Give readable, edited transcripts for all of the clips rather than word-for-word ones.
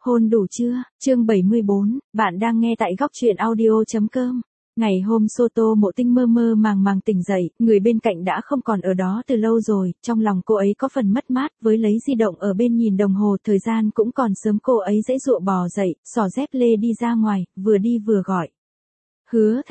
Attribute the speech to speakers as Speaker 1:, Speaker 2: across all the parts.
Speaker 1: Hôn đủ chưa? Chương 74, bạn đang nghe tại góc truyện audio.com. Ngày hôm Tô Mộ Tinh mơ mơ màng màng tỉnh dậy, người bên cạnh đã không còn ở đó từ lâu rồi, trong lòng cô ấy có phần mất mát, với lấy di động ở bên nhìn đồng hồ, thời gian cũng còn sớm, cô ấy giãy giụa bò dậy, xỏ dép lê đi ra ngoài, vừa đi vừa gọi. Hứa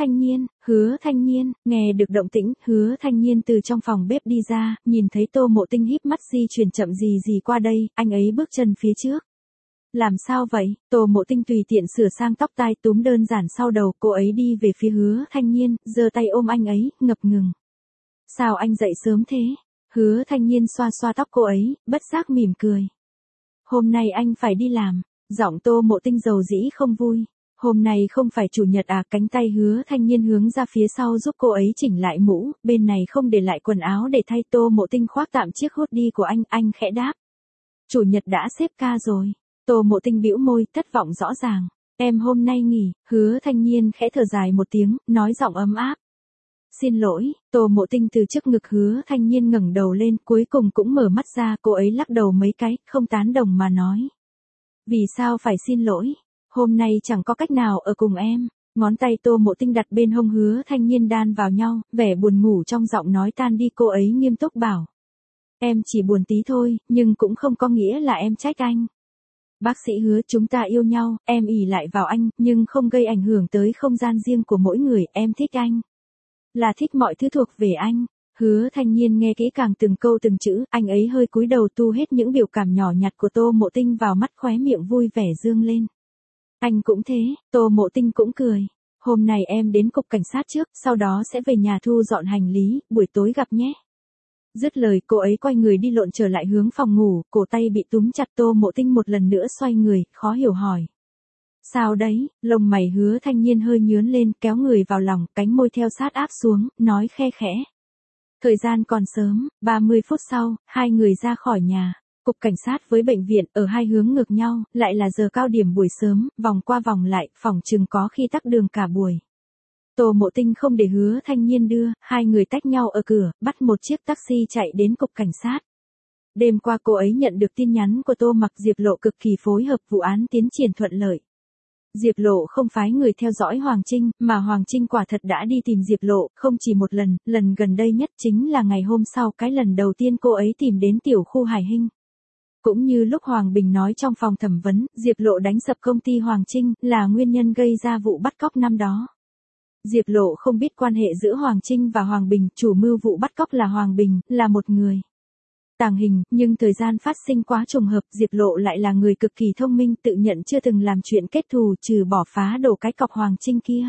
Speaker 1: Thanh Nhiên, nghe được động tĩnh, Hứa Thanh Nhiên từ trong phòng bếp đi ra, nhìn thấy Tô Mộ Tinh híp mắt di chuyển chậm gì qua đây, anh ấy bước chân phía trước. Làm sao vậy? Tô Mộ Tinh tùy tiện sửa sang tóc tai túm đơn giản sau đầu, cô ấy đi về phía Hứa Thanh Nhiên, giơ tay ôm anh ấy, ngập ngừng. Sao anh dậy sớm thế? Hứa Thanh Nhiên xoa xoa tóc cô ấy, bất giác mỉm cười. Hôm nay anh phải đi làm, giọng Tô Mộ Tinh dầu dĩ không vui. Hôm nay không phải chủ nhật à? Cánh tay Hứa Thanh Nhiên hướng ra phía sau giúp cô ấy chỉnh lại mũ, bên này không để lại quần áo để thay. Tô Mộ Tinh khoác tạm chiếc hoodie của anh khẽ đáp. Chủ nhật đã xếp ca rồi. Tô Mộ Tinh bĩu môi, thất vọng rõ ràng. Em hôm nay nghỉ. Hứa Thanh Nhiên khẽ thở dài một tiếng, nói giọng ấm áp. Xin lỗi. Tô Mộ Tinh từ trước ngực Hứa Thanh Nhiên ngẩng đầu lên, cuối cùng cũng mở mắt ra, cô ấy lắc đầu mấy cái, không tán đồng mà nói. Vì sao phải xin lỗi? Hôm nay chẳng có cách nào ở cùng em. Ngón tay Tô Mộ Tinh đặt bên hông Hứa Thanh Nhiên đan vào nhau, vẻ buồn ngủ trong giọng nói tan đi, cô ấy nghiêm túc bảo. Em chỉ buồn tí thôi, nhưng cũng không có nghĩa là em trách anh. Bác sĩ Hứa, chúng ta yêu nhau, em ỷ lại vào anh, nhưng không gây ảnh hưởng tới không gian riêng của mỗi người, em thích anh. Là thích mọi thứ thuộc về anh. Hứa Thanh Nhiên nghe kỹ càng từng câu từng chữ, anh ấy hơi cúi đầu tu hết những biểu cảm nhỏ nhặt của Tô Mộ Tinh vào mắt, khóe miệng vui vẻ dương lên. Anh cũng thế. Tô Mộ Tinh cũng cười. Hôm nay em đến cục cảnh sát trước, sau đó sẽ về nhà thu dọn hành lý, buổi tối gặp nhé. Dứt lời, cô ấy quay người đi lộn trở lại hướng phòng ngủ, cổ tay bị túm chặt. Tô Mộ Tinh một lần nữa xoay người, khó hiểu hỏi. Sao đấy? Lông mày Hứa Thanh Nhiên hơi nhướng lên, kéo người vào lòng, cánh môi theo sát áp xuống, nói khe khẽ. Thời gian còn sớm, 30 phút sau, hai người ra khỏi nhà. Cục cảnh sát với bệnh viện ở hai hướng ngược nhau, lại là giờ cao điểm buổi sớm, vòng qua vòng lại, phỏng chừng có khi tắc đường cả buổi. Tô Mộ Tinh không để Hứa Thanh Nhiên đưa, hai người tách nhau ở cửa, bắt một chiếc taxi chạy đến cục cảnh sát. Đêm qua cô ấy nhận được tin nhắn của Tô Mặc, Diệp Lộ cực kỳ phối hợp, vụ án tiến triển thuận lợi. Diệp Lộ không phái người theo dõi Hoàng Trinh, mà Hoàng Trinh quả thật đã đi tìm Diệp Lộ, không chỉ một lần, lần gần đây nhất chính là ngày hôm sau cái lần đầu tiên cô ấy tìm đến tiểu khu Hải Hinh. Cũng như lúc Hoàng Bình nói trong phòng thẩm vấn, Diệp Lộ đánh sập công ty Hoàng Trinh, là nguyên nhân gây ra vụ bắt cóc năm đó. Diệp Lộ không biết quan hệ giữa Hoàng Trinh và Hoàng Bình, chủ mưu vụ bắt cóc là Hoàng Bình, là một người tàng hình, nhưng thời gian phát sinh quá trùng hợp, Diệp Lộ lại là người cực kỳ thông minh, tự nhận chưa từng làm chuyện kết thù, trừ bỏ phá đổ cái cọc Hoàng Trinh kia.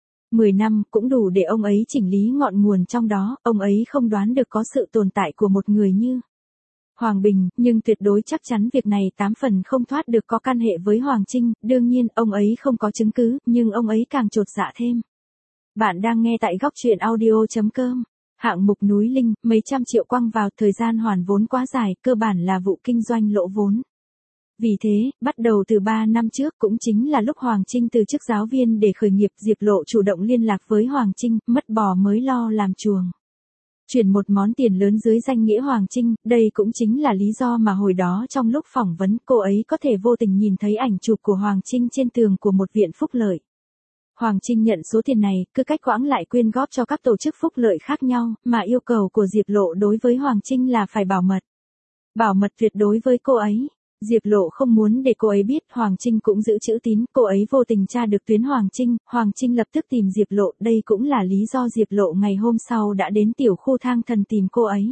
Speaker 1: 10 năm cũng đủ để ông ấy chỉnh lý ngọn nguồn trong đó, ông ấy không đoán được có sự tồn tại của một người như Hoàng Bình, nhưng tuyệt đối chắc chắn việc này 8 phần không thoát được có can hệ với Hoàng Trinh, đương nhiên ông ấy không có chứng cứ, nhưng ông ấy càng chột dạ thêm. Bạn đang nghe tại góc truyện audio.com. Hạng mục núi Linh, mấy trăm triệu quăng vào, thời gian hoàn vốn quá dài, cơ bản là vụ kinh doanh lỗ vốn. Vì thế, bắt đầu từ 3 năm trước, cũng chính là lúc Hoàng Trinh từ chức giáo viên để khởi nghiệp, Diệp Lộ chủ động liên lạc với Hoàng Trinh, mất bò mới lo làm chuồng. Chuyển một món tiền lớn dưới danh nghĩa Hoàng Trinh, đây cũng chính là lý do mà hồi đó trong lúc phỏng vấn, cô ấy có thể vô tình nhìn thấy ảnh chụp của Hoàng Trinh trên tường của một viện phúc lợi. Hoàng Trinh nhận số tiền này, cứ cách quãng lại quyên góp cho các tổ chức phúc lợi khác nhau, mà yêu cầu của Diệp Lộ đối với Hoàng Trinh là phải bảo mật. Bảo mật tuyệt đối với cô ấy. Diệp Lộ không muốn để cô ấy biết, Hoàng Trinh cũng giữ chữ tín, cô ấy vô tình tra được tuyến Hoàng Trinh lập tức tìm Diệp Lộ, đây cũng là lý do Diệp Lộ ngày hôm sau đã đến tiểu khu Thang Thần tìm cô ấy.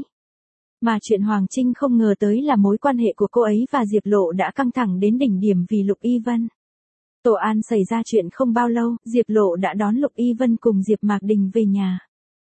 Speaker 1: Mà chuyện Hoàng Trinh không ngờ tới là mối quan hệ của cô ấy và Diệp Lộ đã căng thẳng đến đỉnh điểm vì Lục Y Vân. Tổ An xảy ra chuyện không bao lâu, Diệp Lộ đã đón Lục Y Vân cùng Diệp Mạc Đình về nhà.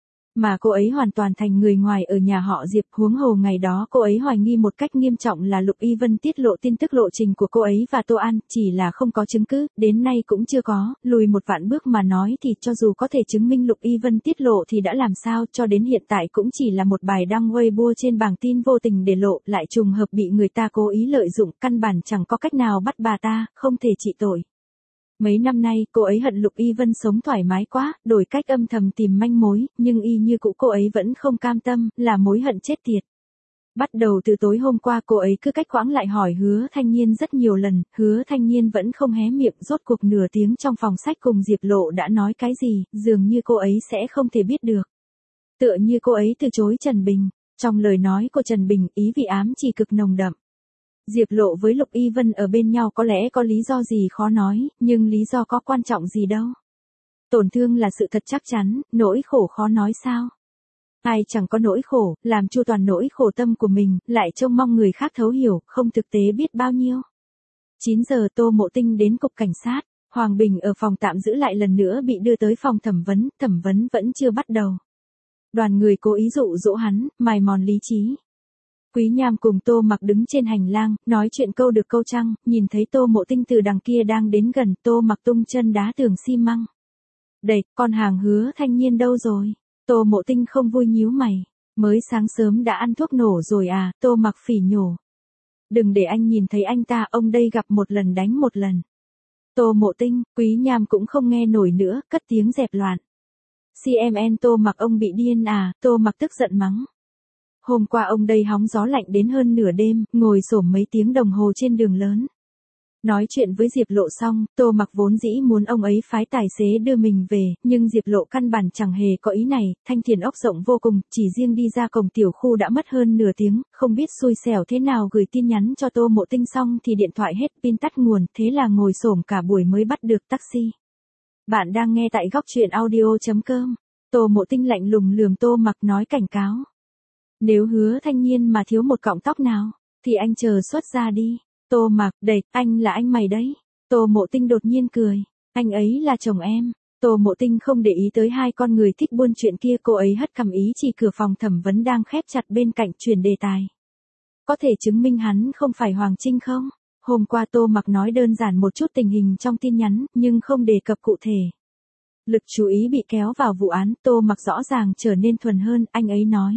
Speaker 1: Mà cô ấy hoàn toàn thành người ngoài ở nhà họ Diệp, huống hồ ngày đó cô ấy hoài nghi một cách nghiêm trọng là Lục Y Vân tiết lộ tin tức lộ trình của cô ấy và Tô An, chỉ là không có chứng cứ, đến nay cũng chưa có, lùi một vạn bước mà nói thì cho dù có thể chứng minh Lục Y Vân tiết lộ thì đã làm sao, cho đến hiện tại cũng chỉ là một bài đăng Weibo trên bảng tin vô tình để lộ, lại trùng hợp bị người ta cố ý lợi dụng, căn bản chẳng có cách nào bắt bà ta, không thể trị tội. Mấy năm nay, cô ấy hận Lục Y Vân sống thoải mái quá, đổi cách âm thầm tìm manh mối, nhưng y như cũ cô ấy vẫn không cam tâm, là mối hận chết tiệt. Bắt đầu từ tối hôm qua cô ấy cứ cách quãng lại hỏi Hứa Thanh Nhiên rất nhiều lần, Hứa Thanh Nhiên vẫn không hé miệng, rốt cuộc nửa tiếng trong phòng sách cùng Diệp Lộ đã nói cái gì, dường như cô ấy sẽ không thể biết được. Tựa như cô ấy từ chối Trần Bình, trong lời nói của Trần Bình ý vị ám chỉ cực nồng đậm. Diệp Lộ với Lục Y Vân ở bên nhau có lẽ có lý do gì khó nói, nhưng lý do có quan trọng gì đâu. Tổn thương là sự thật chắc chắn, nỗi khổ khó nói sao. Ai chẳng có nỗi khổ, làm chu toàn nỗi khổ tâm của mình, lại trông mong người khác thấu hiểu, không thực tế biết bao nhiêu. 9 giờ Tô Mộ Tinh đến cục cảnh sát, Hoàng Bình ở phòng tạm giữ lại lần nữa bị đưa tới phòng thẩm vấn vẫn chưa bắt đầu. Đoàn người cố ý dụ dỗ hắn, mài mòn lý trí. Quý Nham cùng Tô Mặc đứng trên hành lang, nói chuyện câu được câu trăng, nhìn thấy Tô Mộ Tinh từ đằng kia đang đến gần, Tô Mặc tung chân đá tường xi măng. Đẩy, con hàng Hứa Thanh Nhiên đâu rồi? Tô Mộ Tinh không vui nhíu mày. Mới sáng sớm đã ăn thuốc nổ rồi à, Tô Mặc phỉ nhổ. Đừng để anh nhìn thấy anh ta, ông đây gặp một lần đánh một lần. Tô Mộ Tinh, Quý Nham cũng không nghe nổi nữa, cất tiếng dẹp loạn. CMN Tô Mặc ông bị điên à, Tô Mặc tức giận mắng. Hôm qua ông đây hóng gió lạnh đến hơn nửa đêm, ngồi xổm mấy tiếng đồng hồ trên đường lớn. Nói chuyện với Diệp Lộ xong, Tô Mặc vốn dĩ muốn ông ấy phái tài xế đưa mình về, nhưng Diệp Lộ căn bản chẳng hề có ý này, Thanh Thiền ốc rộng vô cùng, chỉ riêng đi ra cổng tiểu khu đã mất hơn nửa tiếng, không biết xui xẻo thế nào gửi tin nhắn cho Tô Mộ Tinh xong thì điện thoại hết pin tắt nguồn, thế là ngồi xổm cả buổi mới bắt được taxi. Bạn đang nghe tại góc truyện audio.com. Tô Mộ Tinh lạnh lùng lườm Tô Mặc nói cảnh cáo. Nếu Hứa Thanh Nhiên mà thiếu một cọng tóc nào, thì anh chờ xuất ra đi. Tô Mặc, đẩy, anh là anh mày đấy. Tô Mộ Tinh đột nhiên cười. Anh ấy là chồng em. Tô Mộ Tinh không để ý tới hai con người thích buôn chuyện kia, cô ấy hất cằm ý chỉ cửa phòng thẩm vấn đang khép chặt bên cạnh, chuyển đề tài. Có thể chứng minh hắn không phải Hoàng Trinh không? Hôm qua Tô Mặc nói đơn giản một chút tình hình trong tin nhắn, nhưng không đề cập cụ thể. Lực chú ý bị kéo vào vụ án, Tô Mặc rõ ràng trở nên thuần hơn, anh ấy nói.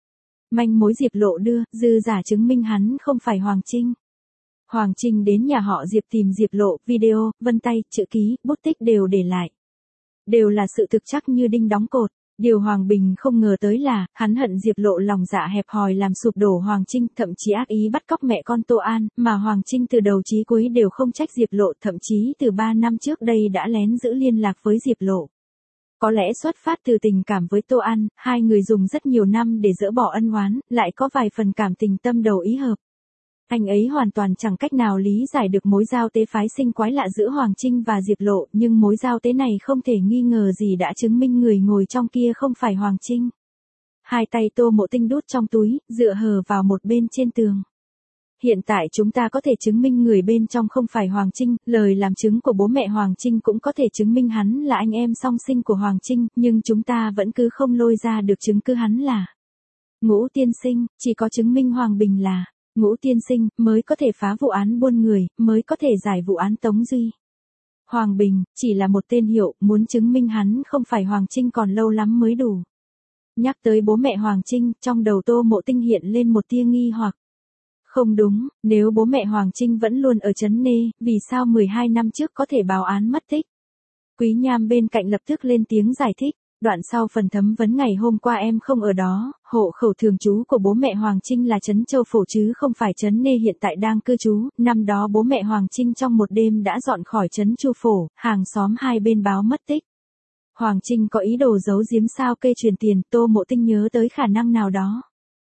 Speaker 1: Manh mối Diệp Lộ đưa, dư giả chứng minh hắn không phải Hoàng Trinh. Hoàng Trinh đến nhà họ Diệp tìm Diệp Lộ, video, vân tay, chữ ký, bút tích đều để lại. Đều là sự thực chắc như đinh đóng cột. Điều Hoàng Bình không ngờ tới là, hắn hận Diệp Lộ lòng dạ hẹp hòi làm sụp đổ Hoàng Trinh, thậm chí ác ý bắt cóc mẹ con Tô An, mà Hoàng Trinh từ đầu chí cuối đều không trách Diệp Lộ, thậm chí từ 3 năm trước đây đã lén giữ liên lạc với Diệp Lộ. Có lẽ xuất phát từ tình cảm với Tô An, hai người dùng rất nhiều năm để dỡ bỏ ân oán, lại có vài phần cảm tình tâm đầu ý hợp. Anh ấy hoàn toàn chẳng cách nào lý giải được mối giao tế phái sinh quái lạ giữa Hoàng Trinh và Diệp Lộ, nhưng mối giao tế này không thể nghi ngờ gì đã chứng minh người ngồi trong kia không phải Hoàng Trinh. Hai tay Tô Mộ Tinh đút trong túi, dựa hờ vào một bên trên tường. Hiện tại chúng ta có thể chứng minh người bên trong không phải Hoàng Trinh, lời làm chứng của bố mẹ Hoàng Trinh cũng có thể chứng minh hắn là anh em song sinh của Hoàng Trinh, nhưng chúng ta vẫn cứ không lôi ra được chứng cứ hắn là Ngũ tiên sinh, chỉ có chứng minh Hoàng Bình là Ngũ tiên sinh mới có thể phá vụ án buôn người, mới có thể giải vụ án Tống Duy. Hoàng Bình chỉ là một tên hiệu, muốn chứng minh hắn không phải Hoàng Trinh còn lâu lắm mới đủ. Nhắc tới bố mẹ Hoàng Trinh, trong đầu Tô Mộ Tinh hiện lên một tia nghi hoặc. Không đúng, nếu bố mẹ Hoàng Trinh vẫn luôn ở trấn Nê, vì sao 12 năm trước có thể báo án mất tích? Quý Nham bên cạnh lập tức lên tiếng giải thích. Đoạn sau phần thẩm vấn ngày hôm qua em không ở đó, hộ khẩu thường trú của bố mẹ Hoàng Trinh là trấn Châu Phổ chứ không phải trấn Nê hiện tại đang cư trú, năm đó bố mẹ Hoàng Trinh trong một đêm đã dọn khỏi trấn Chu Phổ, hàng xóm hai bên báo mất tích. Hoàng Trinh có ý đồ giấu giếm sao kê truyền tiền, Tô Mộ Tinh nhớ tới khả năng nào đó.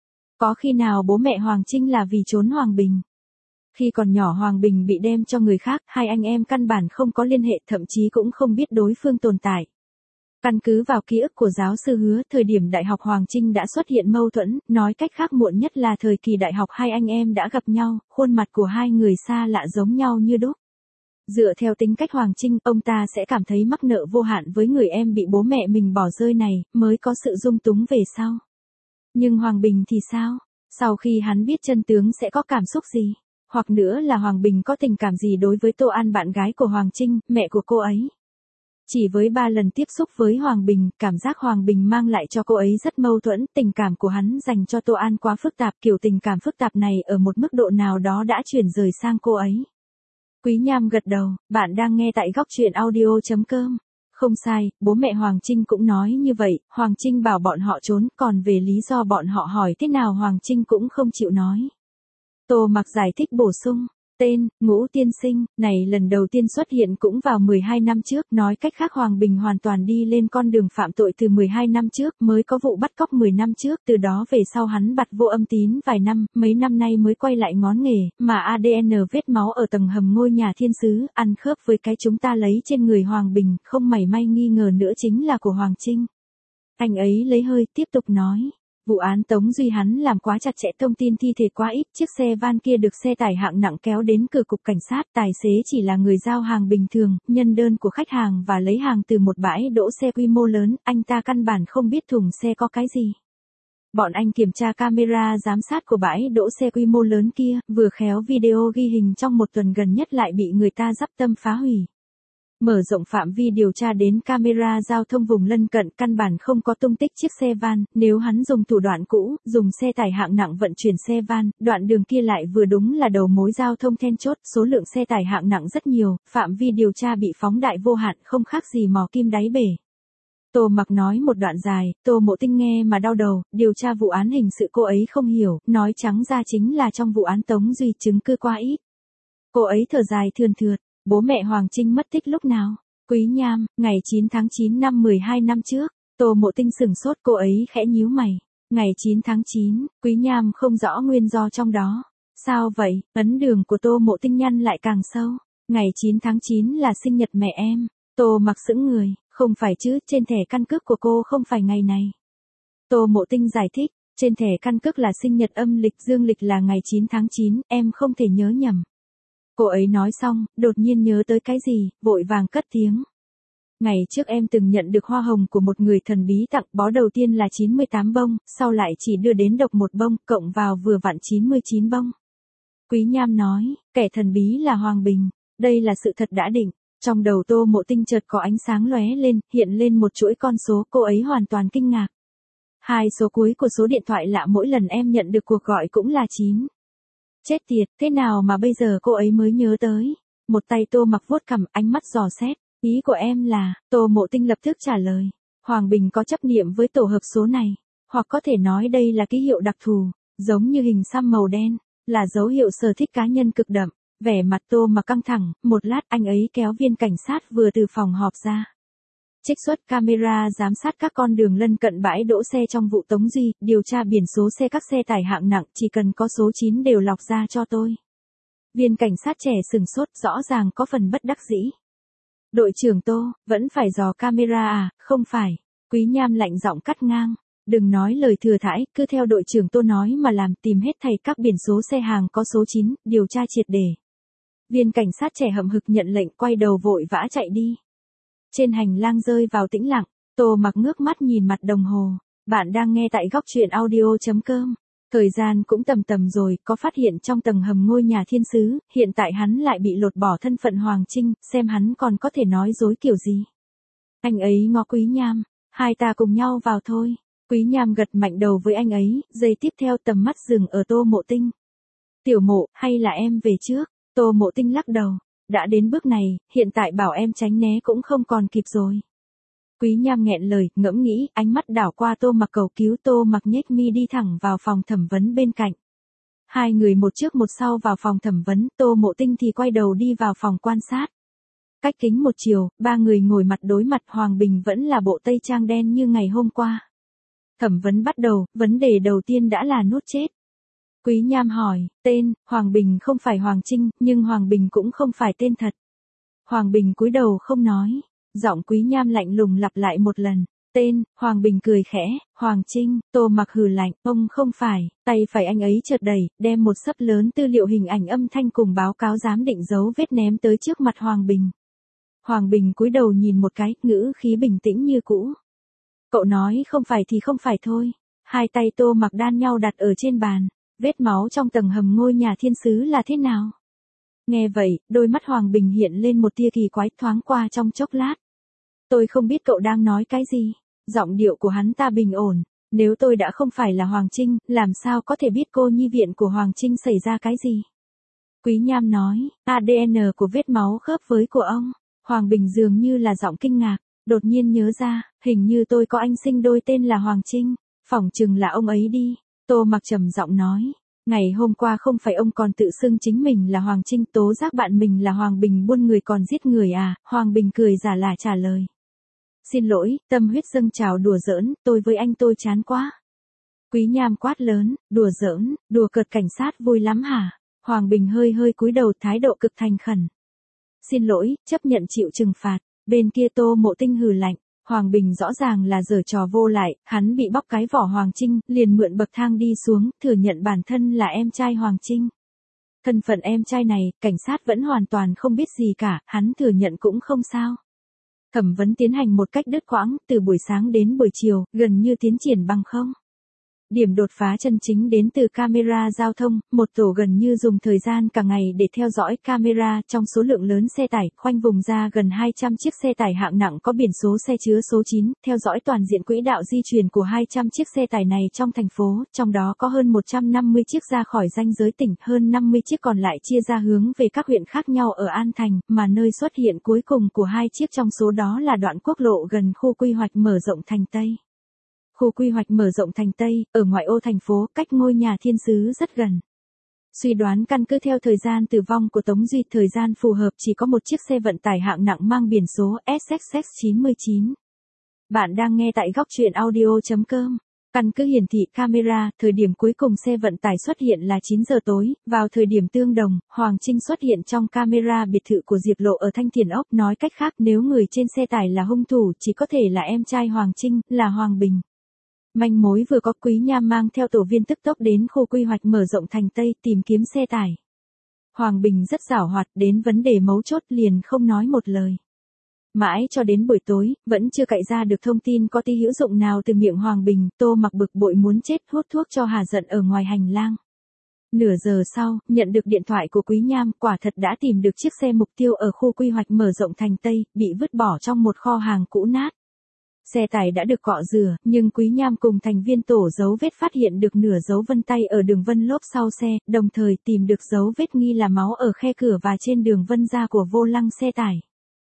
Speaker 1: Có khi nào bố mẹ Hoàng Trinh là vì trốn Hoàng Bình? Khi còn nhỏ Hoàng Bình bị đem cho người khác, hai anh em căn bản không có liên hệ, thậm chí cũng không biết đối phương tồn tại. Căn cứ vào ký ức của giáo sư Hứa, thời điểm đại học Hoàng Trinh đã xuất hiện mâu thuẫn, nói cách khác muộn nhất là thời kỳ đại học hai anh em đã gặp nhau, khuôn mặt của hai người xa lạ giống nhau như đúc. Dựa theo tính cách Hoàng Trinh, ông ta sẽ cảm thấy mắc nợ vô hạn với người em bị bố mẹ mình bỏ rơi này, mới có sự dung túng về sau. Nhưng Hoàng Bình thì sao? Sau khi hắn biết chân tướng sẽ có cảm xúc gì? Hoặc nữa là Hoàng Bình có tình cảm gì đối với Tô An bạn gái của Hoàng Trinh, mẹ của cô ấy? Chỉ với 3 lần tiếp xúc với Hoàng Bình, cảm giác Hoàng Bình mang lại cho cô ấy rất mâu thuẫn, tình cảm của hắn dành cho Tô An quá phức tạp, kiểu tình cảm phức tạp này ở một mức độ nào đó đã chuyển rời sang cô ấy. Quý Nham gật đầu, bạn đang nghe tại góc truyện audio.com. Không sai, bố mẹ Hoàng Trinh cũng nói như vậy, Hoàng Trinh bảo bọn họ trốn, còn về lý do bọn họ hỏi thế nào Hoàng Trinh cũng không chịu nói. Tô Mặc giải thích bổ sung, tên, Ngũ tiên sinh, này lần đầu tiên xuất hiện cũng vào 12 năm trước, nói cách khác Hoàng Bình hoàn toàn đi lên con đường phạm tội từ 12 năm trước, mới có vụ bắt cóc 10 năm trước, từ đó về sau hắn bặt vô âm tín vài năm, mấy năm nay mới quay lại ngón nghề, mà ADN vết máu ở tầng hầm ngôi nhà thiên sứ, ăn khớp với cái chúng ta lấy trên người Hoàng Bình, không mảy may nghi ngờ nữa chính là của Hoàng Trinh. Anh ấy lấy hơi, tiếp tục nói. Vụ án Tống Duy hắn làm quá chặt chẽ, thông tin thi thể quá ít, chiếc xe van kia được xe tải hạng nặng kéo đến cửa cục cảnh sát, tài xế chỉ là người giao hàng bình thường, nhân đơn của khách hàng và lấy hàng từ một bãi đỗ xe quy mô lớn, anh ta căn bản không biết thùng xe có cái gì. Bọn anh kiểm tra camera giám sát của bãi đỗ xe quy mô lớn kia, vừa khéo video ghi hình trong một tuần gần nhất lại bị người ta dắp tâm phá hủy. Mở rộng phạm vi điều tra đến camera giao thông vùng lân cận, căn bản không có tung tích chiếc xe van, nếu hắn dùng thủ đoạn cũ, dùng xe tải hạng nặng vận chuyển xe van, đoạn đường kia lại vừa đúng là đầu mối giao thông then chốt, số lượng xe tải hạng nặng rất nhiều, phạm vi điều tra bị phóng đại vô hạn, không khác gì mò kim đáy bể. Tô Mặc nói một đoạn dài, Tô Mộ Tinh nghe mà đau đầu, điều tra vụ án hình sự cô ấy không hiểu, nói trắng ra chính là trong vụ án Tống Duy chứng cứ quá ít. Cô ấy thở dài thườn thượt. Bố mẹ Hoàng Trinh mất tích lúc nào? Quý Nham, ngày 9 tháng 9 năm 12 năm trước. Tô Mộ Tinh sửng sốt, cô ấy khẽ nhíu mày. Ngày 9 tháng 9, Quý Nham không rõ nguyên do trong đó. Sao vậy? Ấn đường của Tô Mộ Tinh nhăn lại càng sâu. Ngày 9 tháng 9 là sinh nhật mẹ em. Tô Mặc sững người, không phải chứ, trên thẻ căn cước của cô không phải ngày này. Tô Mộ Tinh giải thích, trên thẻ căn cước là sinh nhật âm lịch, dương lịch là ngày 9 tháng 9, em không thể nhớ nhầm. Cô ấy nói xong, đột nhiên nhớ tới cái gì, vội vàng cất tiếng. Ngày trước em từng nhận được hoa hồng của một người thần bí tặng, bó đầu tiên là 98 bông, sau lại chỉ đưa đến độc một bông, cộng vào vừa vặn 99 bông. Quý Nham nói, kẻ thần bí là Hoàng Bình, đây là sự thật đã định. Trong đầu Tô Mộ Tinh chợt có ánh sáng lóe lên, hiện lên một chuỗi con số, cô ấy hoàn toàn kinh ngạc. Hai số cuối của số điện thoại lạ mỗi lần em nhận được cuộc gọi cũng là 9. Chết tiệt, thế nào mà bây giờ cô ấy mới nhớ tới? Một tay Tô Mặc vuốt cằm, ánh mắt dò xét. Ý của em là, Tô Mộ Tinh lập tức trả lời. Hoàng Bình có chấp niệm với tổ hợp số này. Hoặc có thể nói đây là ký hiệu đặc thù, giống như hình xăm màu đen, là dấu hiệu sở thích cá nhân cực đậm. Vẻ mặt Tô Mặc căng thẳng, một lát anh ấy kéo viên cảnh sát vừa từ phòng họp ra. Trích xuất camera giám sát các con đường lân cận bãi đỗ xe trong vụ Tống Duy, điều tra biển số xe các xe tải hạng nặng, chỉ cần có số 9 đều lọc ra cho tôi. Viên cảnh sát trẻ sừng sốt, rõ ràng có phần bất đắc dĩ. Đội trưởng Tô, vẫn phải dò camera à? Không phải. Quý Nham lạnh giọng cắt ngang. Đừng nói lời thừa thãi, cứ theo đội trưởng Tô nói mà làm, tìm hết thảy các biển số xe hàng có số 9, điều tra triệt để. Viên cảnh sát trẻ hậm hực nhận lệnh, quay đầu vội vã chạy đi. Trên hành lang rơi vào tĩnh lặng, Tô Mặc ngước mắt nhìn mặt đồng hồ. Bạn đang nghe tại góc truyện audio.com. Thời gian cũng tầm rồi, có phát hiện trong tầng hầm ngôi nhà thiên sứ, hiện tại hắn lại bị lột bỏ thân phận Hoàng Trinh, xem hắn còn có thể nói dối kiểu gì. Anh ấy ngó Quý Nham, hai ta cùng nhau vào thôi. Quý Nham gật mạnh đầu với anh ấy, giây tiếp theo tầm mắt dừng ở Tô Mộ Tinh. Tiểu Mộ, hay là em về trước? Tô Mộ Tinh lắc đầu. Đã đến bước này, hiện tại bảo em tránh né cũng không còn kịp rồi. Quý Nham nghẹn lời, ngẫm nghĩ, ánh mắt đảo qua Tô Mặc cầu cứu. Tô Mặc nhếch mi đi thẳng vào phòng thẩm vấn bên cạnh. Hai người một trước một sau vào phòng thẩm vấn, Tô Mộ Tinh thì quay đầu đi vào phòng quan sát. Cách kính một chiều, ba người ngồi mặt đối mặt, Hoàng Bình vẫn là bộ tây trang đen như ngày hôm qua. Thẩm vấn bắt đầu, vấn đề đầu tiên đã là nốt chết. Quý Nham hỏi, tên, Hoàng Bình không phải Hoàng Trinh, nhưng Hoàng Bình cũng không phải tên thật. Hoàng Bình cúi đầu không nói, giọng Quý Nham lạnh lùng lặp lại một lần, tên, Hoàng Bình cười khẽ, Hoàng Trinh. Tô Mặc hừ lạnh, ông không phải, tay phải anh ấy chợt đẩy, đem một xấp lớn tư liệu hình ảnh âm thanh cùng báo cáo giám định dấu vết ném tới trước mặt Hoàng Bình. Hoàng Bình cúi đầu nhìn một cái, ngữ khí bình tĩnh như cũ. Cậu nói không phải thì không phải thôi. Hai tay Tô Mặc đan nhau đặt ở trên bàn. Vết máu trong tầng hầm ngôi nhà thiên sứ là thế nào? Nghe vậy, đôi mắt Hoàng Bình hiện lên một tia kỳ quái, thoáng qua trong chốc lát. Tôi không biết cậu đang nói cái gì. Giọng điệu của hắn ta bình ổn. Nếu tôi đã không phải là Hoàng Trinh, làm sao có thể biết cô nhi viện của Hoàng Trinh xảy ra cái gì? Quý Nham nói, ADN của vết máu khớp với của ông. Hoàng Bình dường như là giọng kinh ngạc. Đột nhiên nhớ ra, hình như tôi có anh sinh đôi tên là Hoàng Trinh, phỏng chừng là ông ấy đi. Tô Mặc trầm giọng nói, ngày hôm qua không phải ông còn tự xưng chính mình là Hoàng Trinh tố giác bạn mình là Hoàng Bình buôn người còn giết người à? Hoàng Bình cười giả lả trả lời. Xin lỗi, tâm huyết dâng trào đùa giỡn, tôi với anh tôi chán quá. Quý Nham quát lớn, đùa giỡn, đùa cợt cảnh sát vui lắm hả? Hoàng Bình hơi hơi cúi đầu thái độ cực thành khẩn. Xin lỗi, chấp nhận chịu trừng phạt. Bên kia Tô Mộ Tinh hừ lạnh. Hoàng Bình rõ ràng là giở trò vô lại, hắn bị bóc cái vỏ Hoàng Trinh, liền mượn bậc thang đi xuống, thừa nhận bản thân là em trai Hoàng Trinh. Thân phận em trai này, cảnh sát vẫn hoàn toàn không biết gì cả, hắn thừa nhận cũng không sao. Thẩm vấn tiến hành một cách đứt quãng, từ buổi sáng đến buổi chiều, gần như tiến triển bằng không. Điểm đột phá chân chính đến từ camera giao thông, một tổ gần như dùng thời gian cả ngày để theo dõi camera trong số lượng lớn xe tải, khoanh vùng ra gần 200 chiếc xe tải hạng nặng có biển số xe chứa số 9, theo dõi toàn diện quỹ đạo di chuyển của 200 chiếc xe tải này trong thành phố, trong đó có hơn 150 chiếc ra khỏi ranh giới tỉnh, hơn 50 chiếc còn lại chia ra hướng về các huyện khác nhau ở An Thành, mà nơi xuất hiện cuối cùng của 2 chiếc trong số đó là đoạn quốc lộ gần khu quy hoạch mở rộng thành Tây. Khu quy hoạch mở rộng thành Tây, ở ngoại ô thành phố, cách ngôi nhà thiên sứ rất gần. Suy đoán căn cứ theo thời gian tử vong của Tống Duy, thời gian phù hợp chỉ có một chiếc xe vận tải hạng nặng mang biển số SXX99. Bạn đang nghe tại góc truyện audio.com. Căn cứ hiển thị camera, thời điểm cuối cùng xe vận tải xuất hiện là 9 giờ tối, vào thời điểm tương đồng, Hoàng Trinh xuất hiện trong camera biệt thự của Diệp Lộ ở Thanh Thiền Ốc, nói cách khác nếu người trên xe tải là hung thủ chỉ có thể là em trai Hoàng Trinh, là Hoàng Bình. Manh mối vừa có, Quý Nham mang theo tổ viên tức tốc đến khu quy hoạch mở rộng thành Tây tìm kiếm xe tải. Hoàng Bình rất giảo hoạt, đến vấn đề mấu chốt liền không nói một lời. Mãi cho đến buổi tối, vẫn chưa cậy ra được thông tin có tí hữu dụng nào từ miệng Hoàng Bình, Tô Mặc bực bội muốn chết, hút thuốc cho hà giận ở ngoài hành lang. Nửa giờ sau, nhận được điện thoại của Quý Nham, quả thật đã tìm được chiếc xe mục tiêu ở khu quy hoạch mở rộng thành Tây, bị vứt bỏ trong một kho hàng cũ nát. Xe tải đã được cọ rửa, nhưng Quý Nham cùng thành viên tổ dấu vết phát hiện được nửa dấu vân tay ở đường vân lốp sau xe, đồng thời tìm được dấu vết nghi là máu ở khe cửa và trên đường vân da của vô lăng xe tải.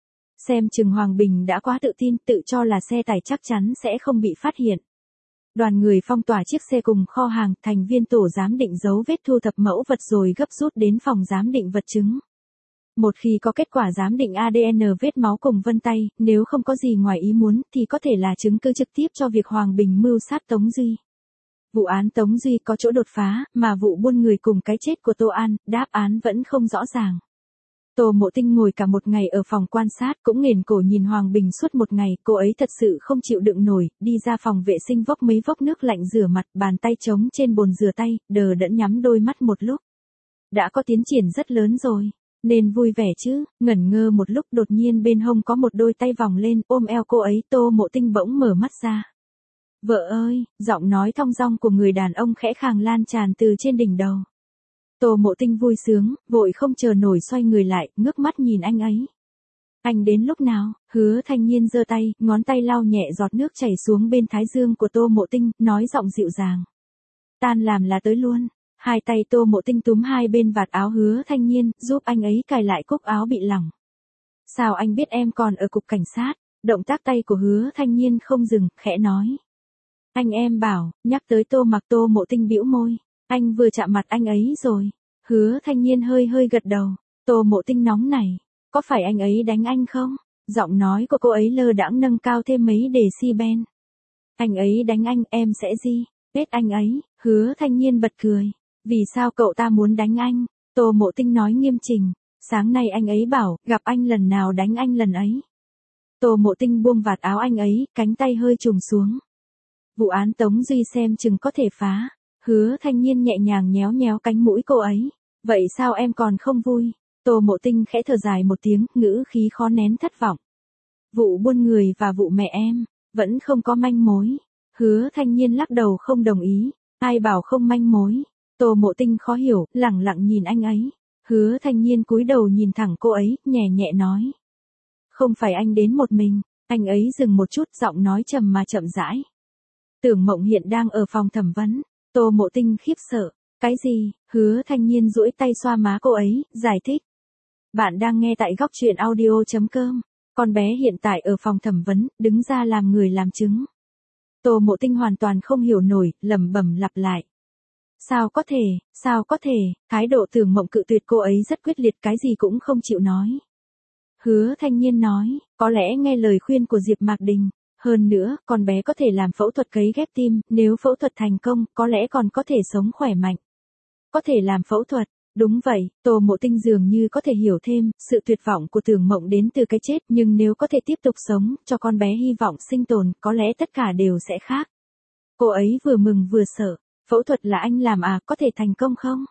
Speaker 1: Xem chừng Hoàng Bình đã quá tự tin, tự cho là xe tải chắc chắn sẽ không bị phát hiện. Đoàn người phong tỏa chiếc xe cùng kho hàng, thành viên tổ giám định dấu vết thu thập mẫu vật rồi gấp rút đến phòng giám định vật chứng. Một khi có kết quả giám định ADN vết máu cùng vân tay, nếu không có gì ngoài ý muốn thì có thể là chứng cứ trực tiếp cho việc Hoàng Bình mưu sát Tống Duy. Vụ án Tống Duy có chỗ đột phá, mà vụ buôn người cùng cái chết của Tô An, đáp án vẫn không rõ ràng. Tô Mộ Tinh ngồi cả một ngày ở phòng quan sát, cũng nghển cổ nhìn Hoàng Bình suốt một ngày, cô ấy thật sự không chịu đựng nổi, đi ra phòng vệ sinh vốc mấy vốc nước lạnh rửa mặt, bàn tay trống trên bồn rửa tay, đờ đẫn nhắm đôi mắt một lúc. Đã có tiến triển rất lớn rồi. Nên vui vẻ chứ, ngẩn ngơ một lúc đột nhiên bên hông có một đôi tay vòng lên ôm eo cô ấy, Tô Mộ Tinh bỗng mở mắt ra. Vợ ơi, giọng nói thong dong của người đàn ông khẽ khàng lan tràn từ trên đỉnh đầu. Tô Mộ Tinh vui sướng, vội không chờ nổi xoay người lại, ngước mắt nhìn anh ấy. Anh đến lúc nào? Hứa Thanh Nhiên giơ tay, ngón tay lau nhẹ giọt nước chảy xuống bên thái dương của Tô Mộ Tinh, nói giọng dịu dàng. Tan làm là tới luôn. Hai tay Tô Mộ Tinh túm hai bên vạt áo Hứa Thanh Nhiên, giúp anh ấy cài lại cúc áo bị lỏng. Sao anh biết em còn ở cục cảnh sát? Động tác tay của Hứa Thanh Nhiên không dừng, khẽ nói. Anh em bảo, nhắc tới Tô Mặc. Tô Mộ Tinh bĩu môi. Anh vừa chạm mặt anh ấy rồi. Hứa Thanh Nhiên hơi hơi gật đầu. Tô Mộ Tinh nóng này. Có phải anh ấy đánh anh không? Giọng nói của cô ấy lơ đãng nâng cao thêm mấy decibel. Anh ấy đánh anh, em sẽ gì? Biết anh ấy. Hứa Thanh Nhiên bật cười. Vì sao cậu ta muốn đánh anh? Tô Mộ Tinh nói nghiêm chỉnh. Sáng nay anh ấy bảo, gặp anh lần nào đánh anh lần ấy. Tô Mộ Tinh buông vạt áo anh ấy, cánh tay hơi trùng xuống. Vụ án Tống Duy xem chừng có thể phá. Hứa Thanh Nhiên nhẹ nhàng nhéo nhéo cánh mũi cô ấy. Vậy sao em còn không vui? Tô Mộ Tinh khẽ thở dài một tiếng, ngữ khí khó nén thất vọng. Vụ buôn người và vụ mẹ em, vẫn không có manh mối. Hứa Thanh Nhiên lắc đầu không đồng ý. Ai bảo không manh mối? Tô Mộ Tinh khó hiểu, lẳng lặng nhìn anh ấy. Hứa Thanh Nhiên cúi đầu nhìn thẳng cô ấy, nhẹ nhẹ nói. Không phải anh đến một mình. Anh ấy dừng một chút, giọng nói trầm mà chậm rãi. Tưởng Mộng hiện đang ở phòng thẩm vấn. Tô Mộ Tinh khiếp sợ. Cái gì? Hứa Thanh Nhiên duỗi tay xoa má cô ấy, giải thích. Bạn đang nghe tại góc truyện audio.com. Con bé hiện tại ở phòng thẩm vấn, đứng ra làm người làm chứng. Tô Mộ Tinh hoàn toàn không hiểu nổi, lẩm bẩm lặp lại. Sao có thể, thái độ Tưởng Mộng cự tuyệt cô ấy rất quyết liệt, cái gì cũng không chịu nói. Hứa Thanh Nhiên nói, có lẽ nghe lời khuyên của Diệp Mạc Đình. Hơn nữa, con bé có thể làm phẫu thuật cấy ghép tim, nếu phẫu thuật thành công, có lẽ còn có thể sống khỏe mạnh. Có thể làm phẫu thuật, đúng vậy, Tô Mộ Tinh dường như có thể hiểu thêm, sự tuyệt vọng của Tưởng Mộng đến từ cái chết, nhưng nếu có thể tiếp tục sống, cho con bé hy vọng sinh tồn, có lẽ tất cả đều sẽ khác. Cô ấy vừa mừng vừa sợ, phẫu thuật là anh làm à, có thể thành công không?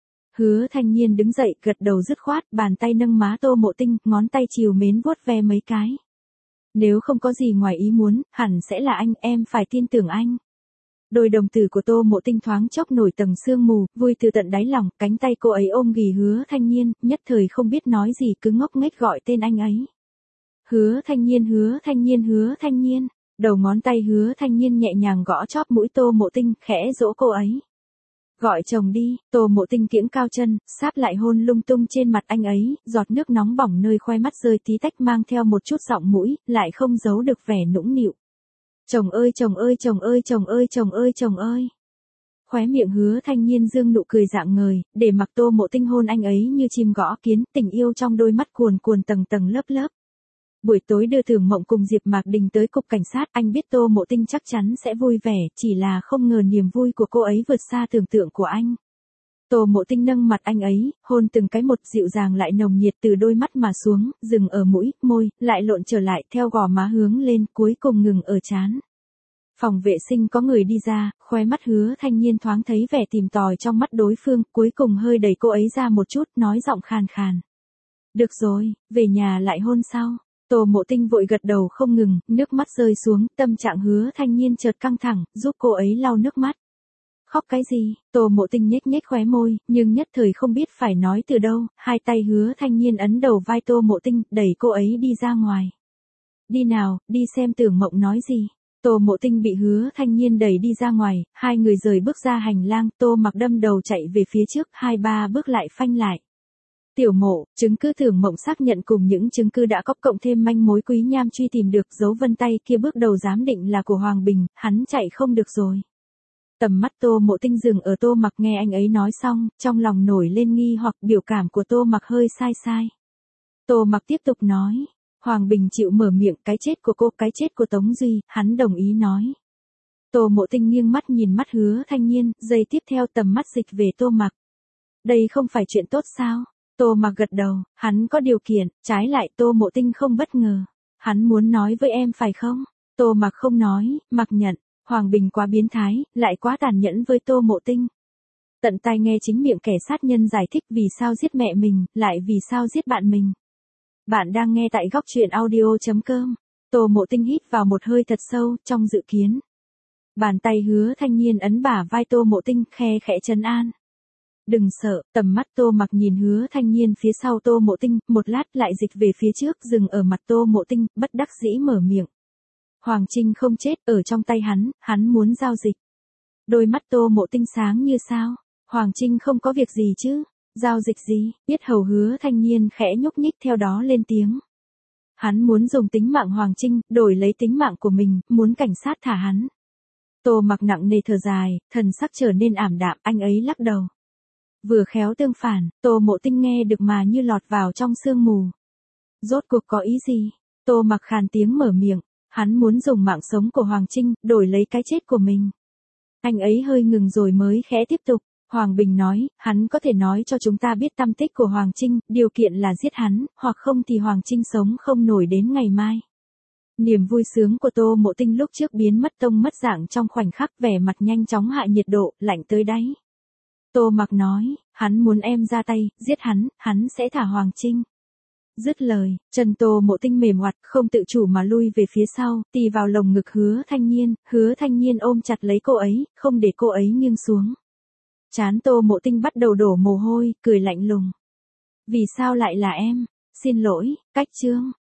Speaker 1: Hứa Thanh Nhiên đứng dậy, gật đầu dứt khoát, bàn tay nâng má Tô Mộ Tinh, ngón tay trìu mến vuốt ve mấy cái. Nếu không có gì ngoài ý muốn, hẳn sẽ là anh, em phải tin tưởng anh. Đôi đồng tử của Tô Mộ Tinh thoáng chốc nổi tầng sương mù, vui từ tận đáy lòng, cánh tay cô ấy ôm ghì Hứa Thanh Nhiên, nhất thời không biết nói gì, cứ ngốc nghếch gọi tên anh ấy. Hứa Thanh Nhiên, Hứa Thanh Nhiên, Hứa Thanh Nhiên. Đầu ngón tay Hứa Thanh Nhiên nhẹ nhàng gõ chóp mũi Tô Mộ Tinh, khẽ dỗ cô ấy. Gọi chồng đi, Tô Mộ Tinh kiễng cao chân, sáp lại hôn lung tung trên mặt anh ấy, giọt nước nóng bỏng nơi khoe mắt rơi tí tách mang theo một chút giọng mũi, lại không giấu được vẻ nũng nịu. Chồng ơi chồng ơi chồng ơi chồng ơi chồng ơi chồng ơi. Khóe miệng Hứa Thanh Nhiên dương nụ cười rạng ngời, để mặc Tô Mộ Tinh hôn anh ấy như chim gõ kiến, tình yêu trong đôi mắt cuồn cuồn tầng tầng lớp lớp. Buổi tối đưa Tưởng Mộng cùng Diệp Mạc Đình tới cục cảnh sát, anh biết Tô Mộ Tinh chắc chắn sẽ vui vẻ, chỉ là không ngờ niềm vui của cô ấy vượt xa tưởng tượng của anh. Tô Mộ Tinh nâng mặt anh ấy, hôn từng cái một, dịu dàng lại nồng nhiệt, từ đôi mắt mà xuống, dừng ở mũi, môi, lại lộn trở lại, theo gò má hướng lên, cuối cùng ngừng ở trán. Phòng vệ sinh có người đi ra, khóe mắt Hứa Thanh Nhiên thoáng thấy vẻ tìm tòi trong mắt đối phương, cuối cùng hơi đẩy cô ấy ra một chút, nói giọng khàn khàn. Được rồi, về nhà lại hôn sau. Tô Mộ Tinh vội gật đầu không ngừng, nước mắt rơi xuống, tâm trạng Hứa Thanh Nhiên chợt căng thẳng, giúp cô ấy lau nước mắt. Khóc cái gì? Tô Mộ Tinh nhếch nhếch khóe môi, nhưng nhất thời không biết phải nói từ đâu, hai tay Hứa Thanh Nhiên ấn đầu vai Tô Mộ Tinh, đẩy cô ấy đi ra ngoài. Đi nào, đi xem Tưởng Mộng nói gì. Tô Mộ Tinh bị Hứa Thanh Nhiên đẩy đi ra ngoài, hai người rời bước ra hành lang, Tô Mặc đâm đầu chạy về phía trước, 2-3 bước lại phanh lại. Tiểu Mộ, chứng cứ Tưởng Mộng xác nhận cùng những chứng cứ đã có cộng thêm manh mối Quý Nham truy tìm được, dấu vân tay kia bước đầu giám định là của Hoàng Bình, hắn chạy không được rồi. Tầm mắt Tô Mộ Tinh dừng ở Tô Mặc, nghe anh ấy nói xong, trong lòng nổi lên nghi hoặc, biểu cảm của Tô Mặc hơi sai sai. Tô Mặc tiếp tục nói, Hoàng Bình chịu mở miệng, cái chết của cô, cái chết của Tống Duy, hắn đồng ý nói. Tô Mộ Tinh nghiêng mắt nhìn mắt Hứa Thanh Nhiên, giây tiếp theo tầm mắt dịch về Tô Mặc. Đây không phải chuyện tốt sao? Tô Mặc gật đầu, hắn có điều kiện, trái lại Tô Mộ Tinh không bất ngờ. Hắn muốn nói với em phải không? Tô Mặc không nói, mặc nhận, Hoàng Bình quá biến thái, lại quá tàn nhẫn với Tô Mộ Tinh. Tận tai nghe chính miệng kẻ sát nhân giải thích vì sao giết mẹ mình, lại vì sao giết bạn mình. Bạn đang nghe tại góc truyện audio.com. Tô Mộ Tinh hít vào một hơi thật sâu, trong dự kiến. Bàn tay Hứa Thanh Nhiên ấn bả vai Tô Mộ Tinh, khe khẽ trấn an. Đừng sợ, tầm mắt Tô Mặc nhìn Hứa Thanh Nhiên phía sau Tô Mộ Tinh, một lát lại dịch về phía trước, dừng ở mặt Tô Mộ Tinh, bất đắc dĩ mở miệng. Hoàng Trinh không chết, ở trong tay hắn muốn giao dịch. Đôi mắt Tô Mộ Tinh sáng như sao. Hoàng Trinh không có việc gì chứ? Giao dịch gì? Biết hầu Hứa Thanh Nhiên khẽ nhúc nhích theo đó lên tiếng. Hắn muốn dùng tính mạng Hoàng Trinh, đổi lấy tính mạng của mình, muốn cảnh sát thả hắn. Tô Mặc nặng nề thở dài, thần sắc trở nên ảm đạm, anh ấy lắc đầu. Vừa khéo tương phản, Tô Mộ Tinh nghe được mà như lọt vào trong sương mù. Rốt cuộc có ý gì? Tô Mặc khàn tiếng mở miệng, hắn muốn dùng mạng sống của Hoàng Trinh, đổi lấy cái chết của mình. Anh ấy hơi ngừng rồi mới khẽ tiếp tục. Hoàng Bình nói, hắn có thể nói cho chúng ta biết tăm tích của Hoàng Trinh, điều kiện là giết hắn, hoặc không thì Hoàng Trinh sống không nổi đến ngày mai. Niềm vui sướng của Tô Mộ Tinh lúc trước biến mất tông mất dạng trong khoảnh khắc, vẻ mặt nhanh chóng hạ nhiệt độ, lạnh tới đáy. Tô Mặc nói, hắn muốn em ra tay, giết hắn sẽ thả Hoàng Trinh. Dứt lời, chân Tô Mộ Tinh mềm oặt, không tự chủ mà lui về phía sau, tì vào lồng ngực Hứa Thanh Nhiên ôm chặt lấy cô ấy, không để cô ấy nghiêng xuống. Trán Tô Mộ Tinh bắt đầu đổ mồ hôi, cười lạnh lùng. Vì sao lại là em? Xin lỗi, cách chương.